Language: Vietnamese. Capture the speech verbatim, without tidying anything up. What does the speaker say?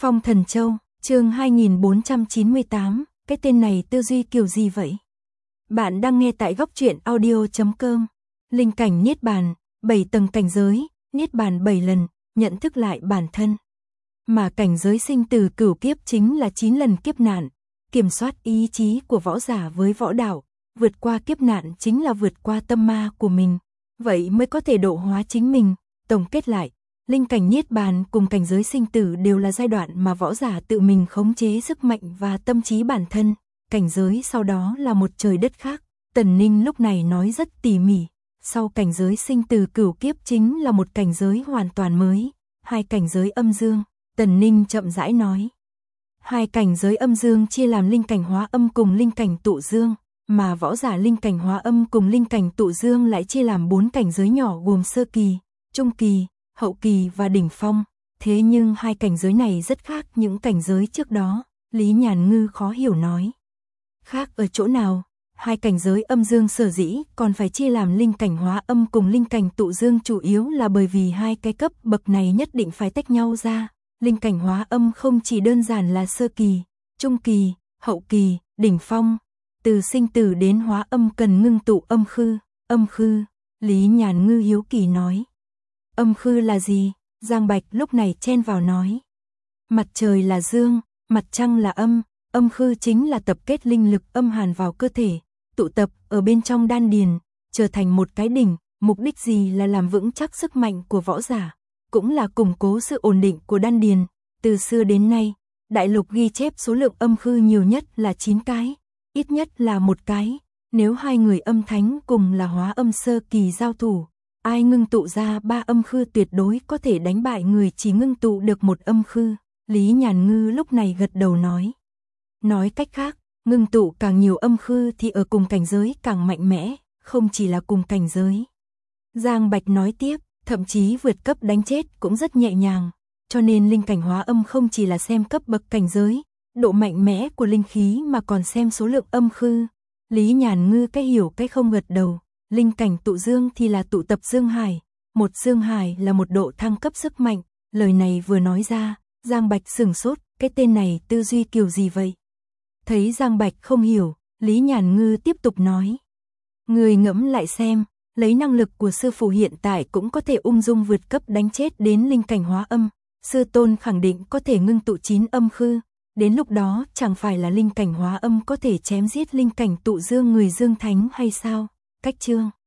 Phong Thần Châu, chương hai nghìn bốn trăm chín mươi tám, cái tên này tư duy kiểu gì vậy? Bạn đang nghe tại góc truyện audio chấm com. Linh cảnh niết bàn, bảy tầng cảnh giới, niết bàn bảy lần, nhận thức lại bản thân. Mà cảnh giới sinh tử cửu kiếp chính là chín lần kiếp nạn, kiểm soát ý chí của võ giả với võ đạo, vượt qua kiếp nạn chính là vượt qua tâm ma của mình, vậy mới có thể độ hóa chính mình. Tổng kết lại, linh cảnh niết bàn cùng cảnh giới sinh tử đều là giai đoạn mà võ giả tự mình khống chế sức mạnh và tâm trí bản thân, cảnh giới sau đó là một trời đất khác. Tần Ninh lúc này nói rất tỉ mỉ, sau cảnh giới sinh tử cửu kiếp chính là một cảnh giới hoàn toàn mới, hai cảnh giới âm dương. Tần Ninh chậm rãi nói, hai cảnh giới âm dương chia làm linh cảnh hóa âm cùng linh cảnh tụ dương, mà võ giả linh cảnh hóa âm cùng linh cảnh tụ dương lại chia làm bốn cảnh giới nhỏ gồm sơ kỳ, trung kỳ, hậu kỳ và đỉnh phong. Thế nhưng hai cảnh giới này rất khác những cảnh giới trước đó, Lý Nhàn Ngư khó hiểu nói. Khác ở chỗ nào? Hai cảnh giới âm dương sở dĩ còn phải chia làm linh cảnh hóa âm cùng linh cảnh tụ dương chủ yếu là bởi vì hai cái cấp bậc này nhất định phải tách nhau ra. Linh cảnh hóa âm không chỉ đơn giản là sơ kỳ, trung kỳ, hậu kỳ, đỉnh phong. Từ sinh tử đến hóa âm cần ngưng tụ âm khư. Âm khư, Lý Nhàn Ngư hiếu kỳ nói. Âm khư là gì? Giang Bạch lúc này chen vào nói. Mặt trời là dương, mặt trăng là âm, âm khư chính là tập kết linh lực âm hàn vào cơ thể, tụ tập ở bên trong đan điền, trở thành một cái đỉnh, mục đích gì là làm vững chắc sức mạnh của võ giả, cũng là củng cố sự ổn định của đan điền. Từ xưa đến nay, đại lục ghi chép số lượng âm khư nhiều nhất là chín cái, ít nhất là một cái. Nếu hai người âm thánh cùng là hóa âm sơ kỳ giao thủ, ai ngưng tụ ra ba âm khư tuyệt đối có thể đánh bại người chỉ ngưng tụ được một âm khư. Lý Nhàn Ngư lúc này gật đầu nói. Nói cách khác, ngưng tụ càng nhiều âm khư thì ở cùng cảnh giới càng mạnh mẽ, không chỉ là cùng cảnh giới. Giang Bạch nói tiếp, thậm chí vượt cấp đánh chết cũng rất nhẹ nhàng, cho nên linh cảnh hóa âm không chỉ là xem cấp bậc cảnh giới, độ mạnh mẽ của linh khí mà còn xem số lượng âm khư. Lý Nhàn Ngư cái hiểu cái không gật đầu. Linh cảnh tụ dương thì là tụ tập dương hải, một dương hải là một độ thăng cấp sức mạnh. Lời này vừa nói ra, Giang Bạch sửng sốt, cái tên này tư duy kiểu gì vậy? Thấy Giang Bạch không hiểu, Lý Nhàn Ngư tiếp tục nói. Người ngẫm lại xem, lấy năng lực của sư phụ hiện tại cũng có thể ung dung vượt cấp đánh chết đến linh cảnh hóa âm, sư tôn khẳng định có thể ngưng tụ chín âm khư, đến lúc đó chẳng phải là linh cảnh hóa âm có thể chém giết linh cảnh tụ dương người dương thánh hay sao? Cách chương